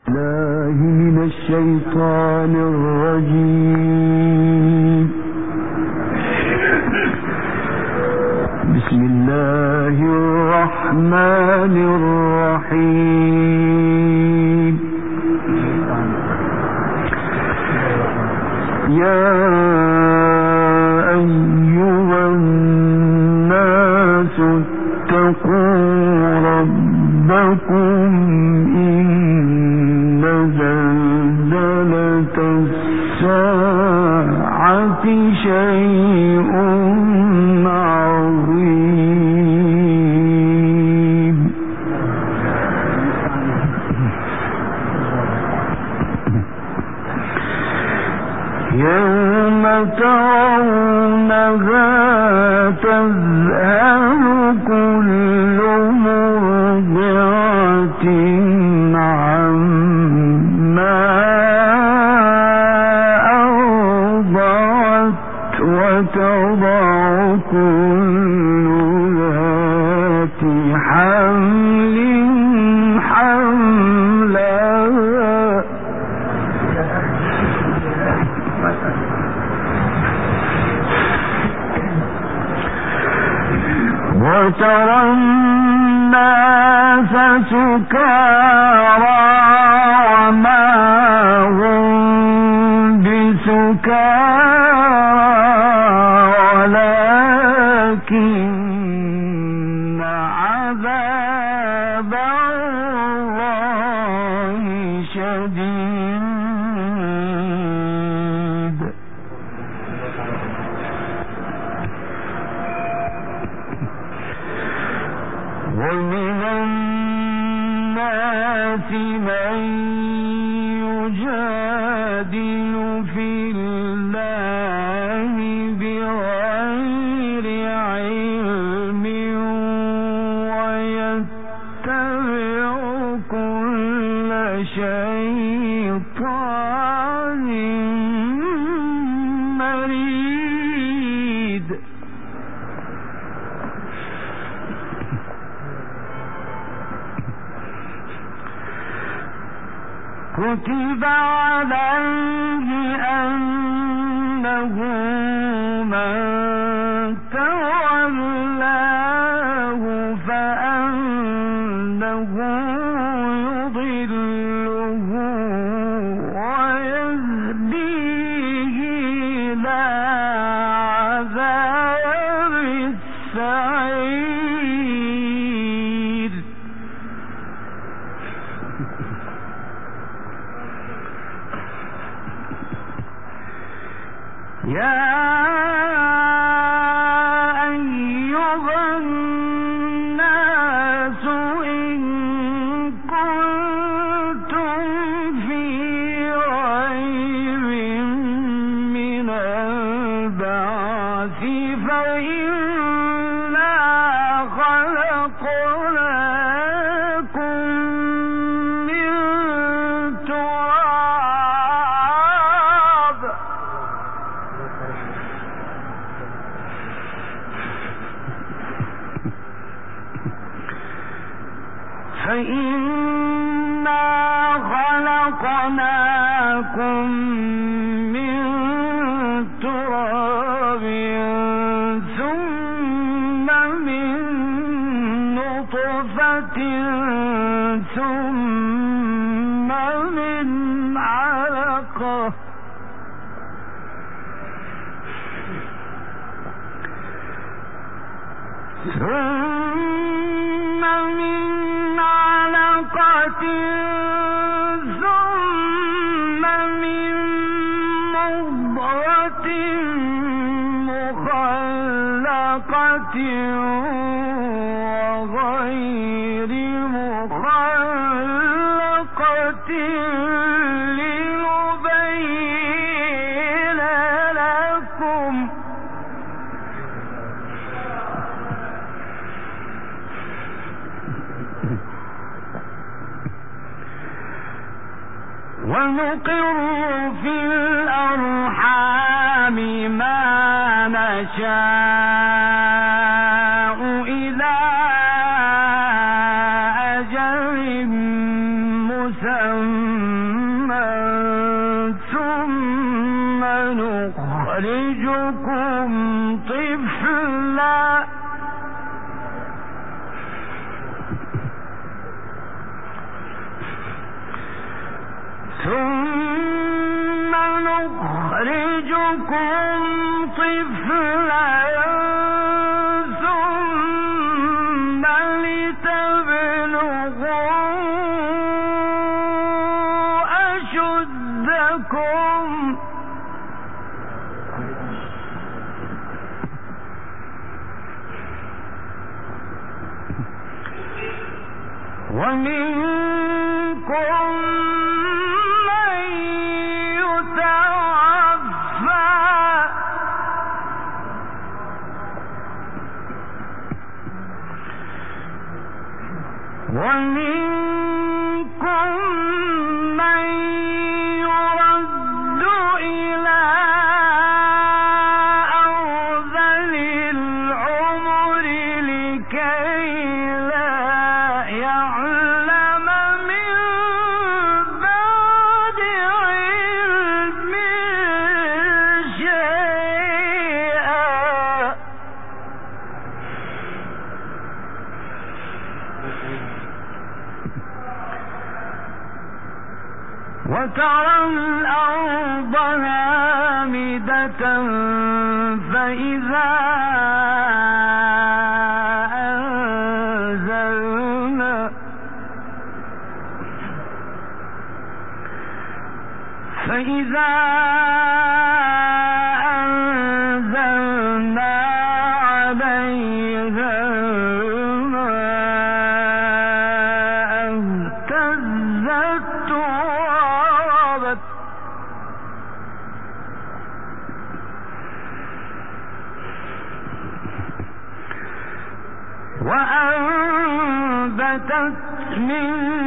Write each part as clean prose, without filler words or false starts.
من الشيطان الرجيم. بسم الله الرحمن الرحيم. يا أيها الناس اتقوا ربكم إن زلزلة الساعة شيء عظيم. يوم ترونها تذهل كل مرضعة عما أرضعت وتضع كل ذات حمل حملها وترى الناس سكارى وما هم بسكارى ولكن عذاب الله شديد. ومن الناس من يجادل في الله بغير علم ويتبع كل شيطان مريد. كتب عليه أنه من تولاه فأنه يضله ويهديه إلى عذاب السعير. يا أيها الناس إن كنتم في ريب من البعث فإنا خلقناكم من تراب ثم من نطفة ثم من علقة ثم من علقة ثم من مضغة مخلقة وغير مخلقة لنبين لكم ونقر في الأرحام ما نشاء إلى أجل مسمى ثم نخرجكم طفلا ثم لتبلغوا أشدكم ومنكم من يتوفى ومنكم من يرد إلى أرذل العمر لكي لا يعلم من بعد علم شيئا وترى الأرض هامدة فإذا أنزلنا عليها الماء اهتزت وربت وأنبتت من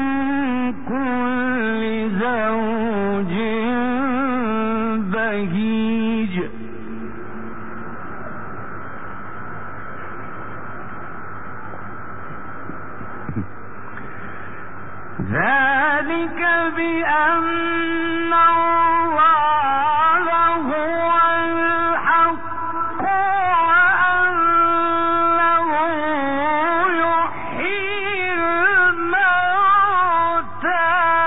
كل زوج بهيج ذلك بأن الله هو الحق وأنه يحيي الموتى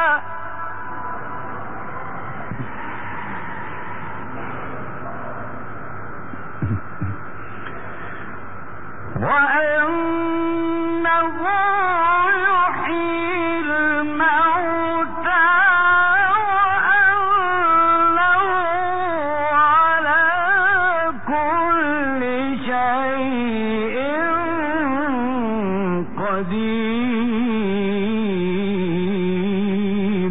وأنه يحيي الموتى وأنه على كل شيء قدير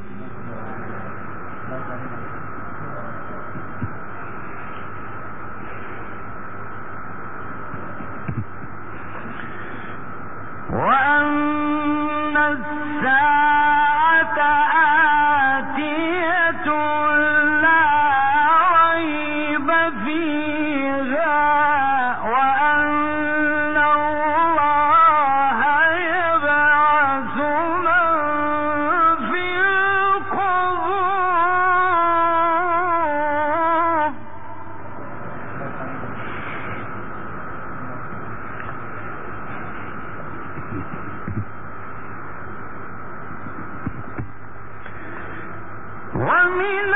وأن الساعة آتية لا ريب فيها وأن الله يبعث من في القبور ومن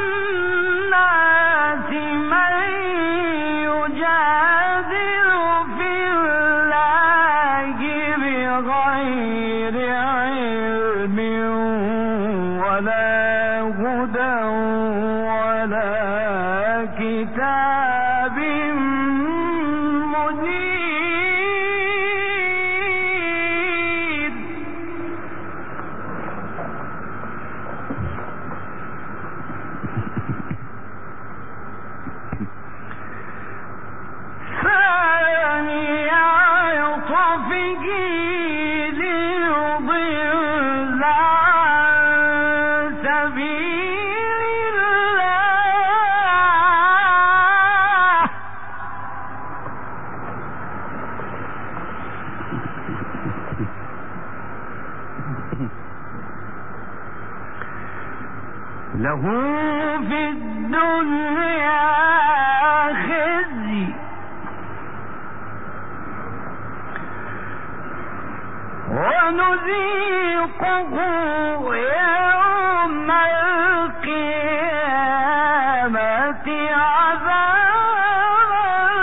الناس من يجادل في الله بغير علم ولا هدى ولا كتاب منير ثاني عطفه ليضل عن له في الدنيا خزي ونذيقه يوم القيامة عذاب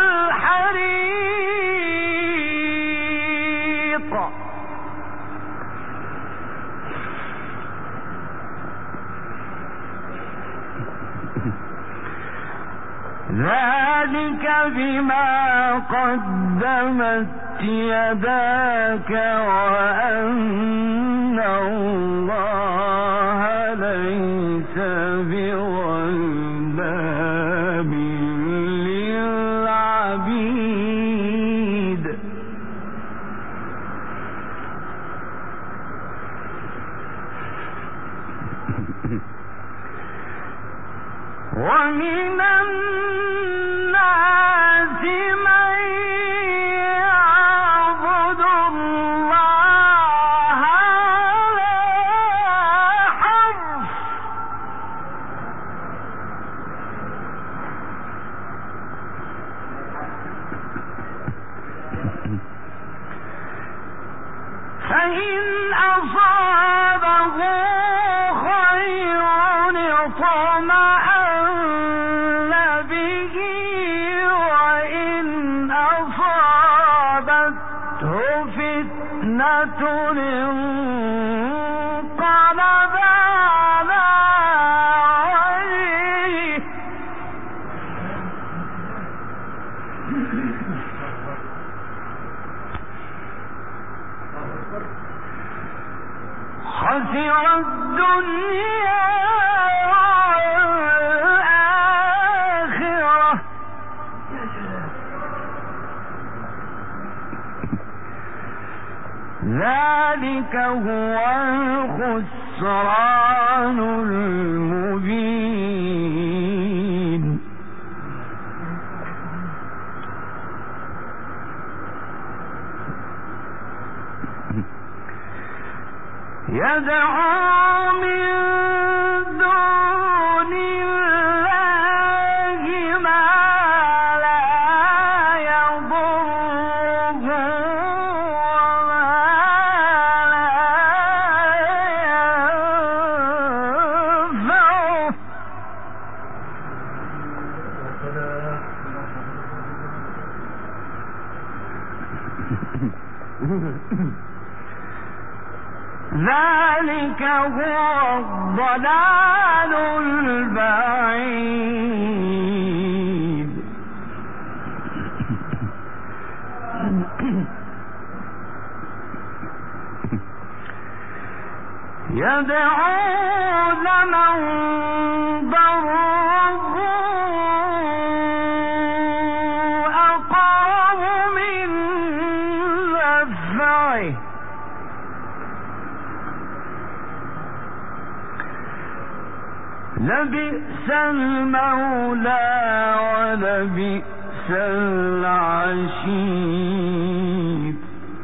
الحريق. ذلك بما قدمت يداك وأن الله ليس بظلام للعبيد. ومن الناس من يعبد الله على حرف فإن أصابه خير اطمأن به وإن أصابته فتنة انقلب على وجهه خسر الدنيا والآخرة ذلك هو الخسران المبين. يدعو من دون الله ما لا يضره وما لا ينفعه. ذلك هو الضلال البعيد. يدعو لمن ضره أقرب من نفعه لبئس المولى ولبئس العشير.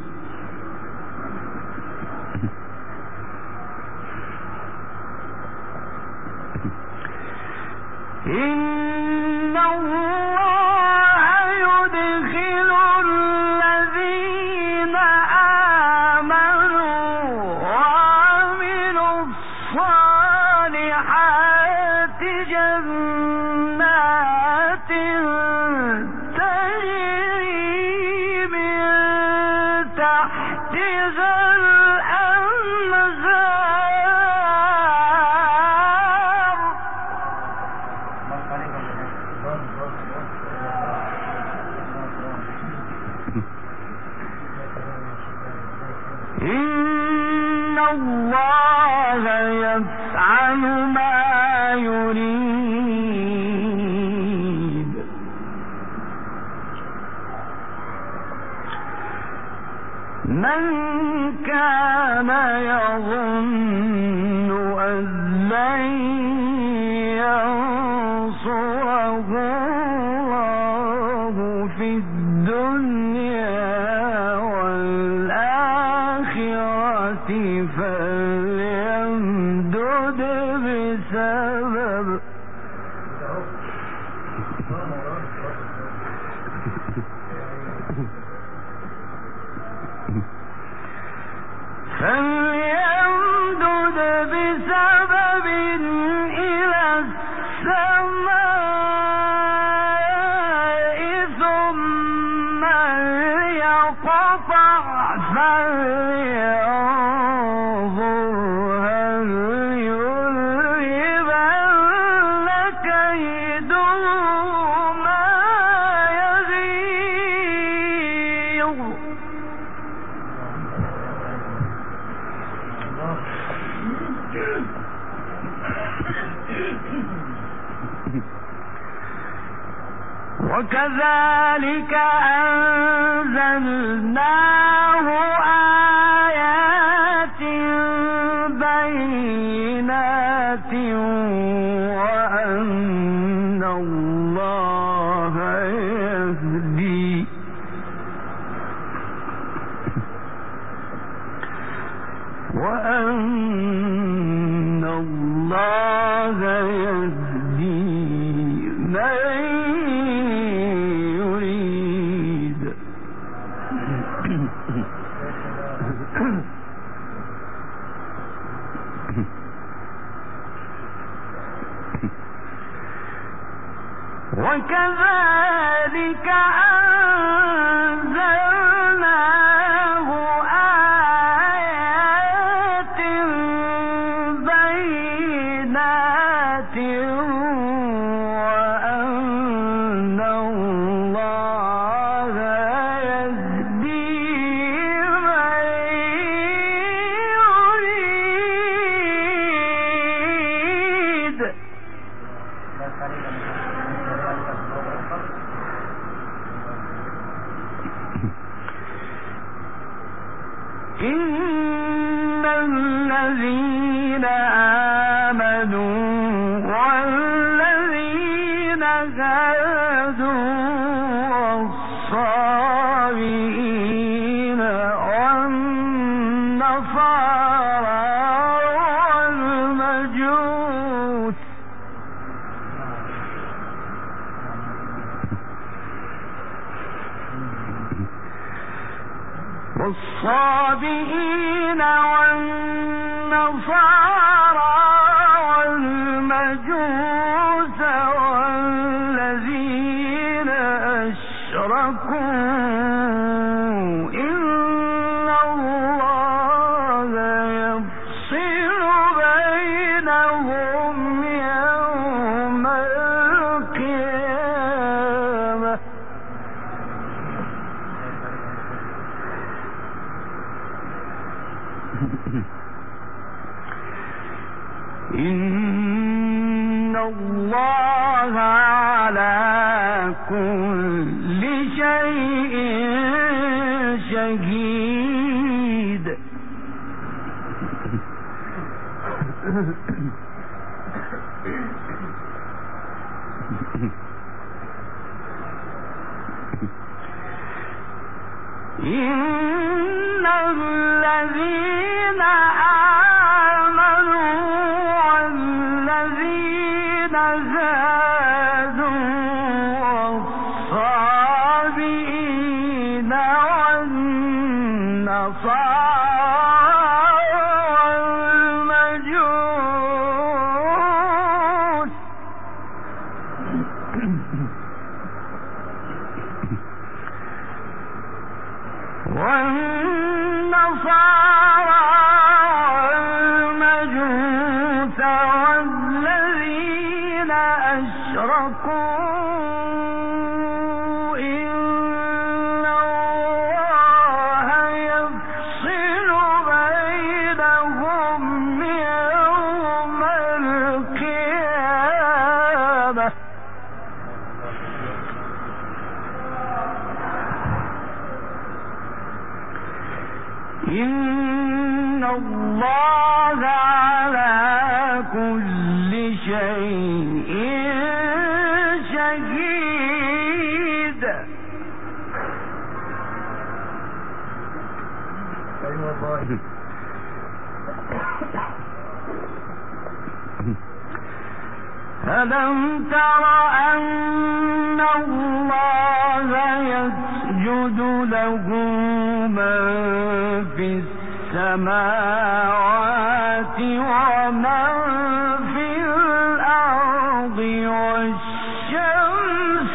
إن الله يدخل الذين آمنوا وعملوا الصالحات جنات تجري من تحتها الأنهار إن الله يفعل ما يريد. من كان يظن أن لن ينصره الله في الدنيا والآخرة فليمدد بسبب فليمدد بسبب إلى السماء ثم ليقطع فلينظر هل يذهبن كيده ما يغيظ وكذلك أنزلناه آيات بينات وأن الله يهدي من يريد وكذلك أنزلناه آيات بينات وأن الله يهدي من يريد إن الذين آمنوا والذين هادوا والصابئين والنصارى والمجوس والصابئين والنصارى والمجوس والذين أشركوا إن الله يفصل بينهم يوم القيامة إن الله على كل شيء شهيد إن الذين آمنوا والذين هادوا والصابئين والنصارى والمجوس والنصارى والمجوس والذين أشركوا إن الله يفصل بينهم يوم القيامة إن الله على كل شيء شهيد ألم تر أن الله يسجد له من في السماوات ومن في الأرض والشمس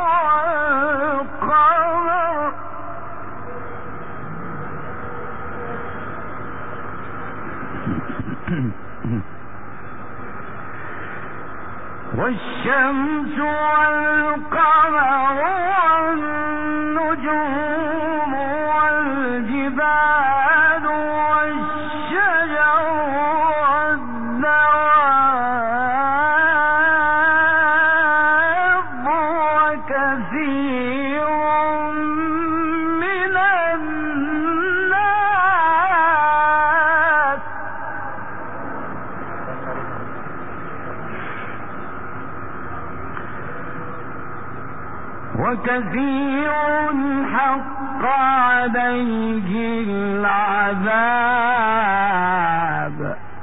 والقمر والنجوم والجبال والشجر والدواب وكثير من الناس حق عليه العذاب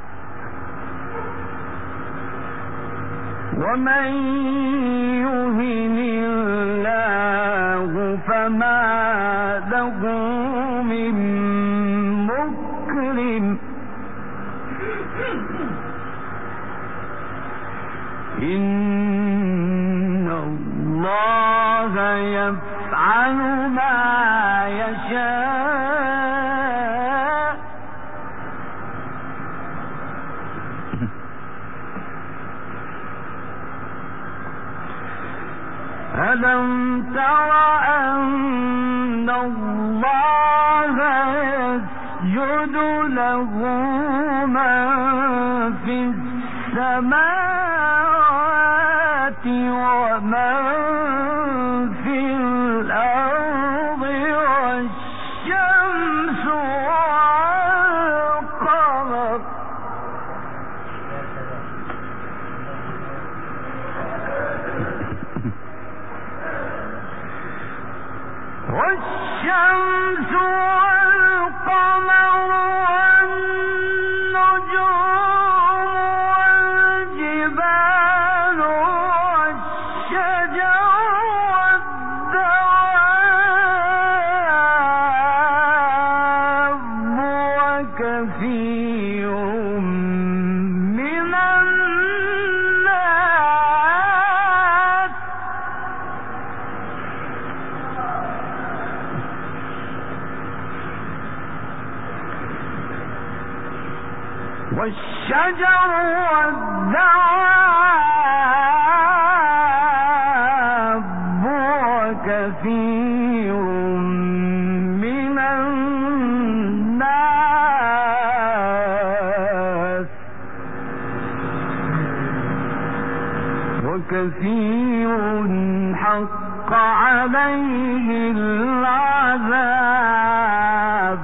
ومن يهن الله فما له من مكرم إن الله يفعل ما يشاء ألم تر أن الله يسجد له من في السماوات ومن في الأرض والشمس والقمر والجبال والشجر والدواب وكثير من الناس والشجر والدواب وكثير من الناس وكثير حق عليه العذاب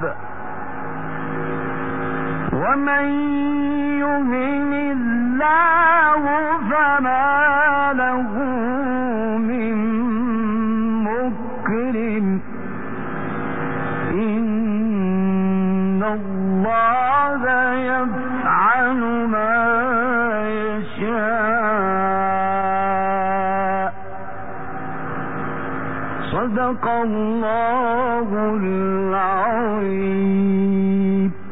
ومن يهن الله فما له من مكرم إن الله يفعل ما يشاء صدق الله العظيم.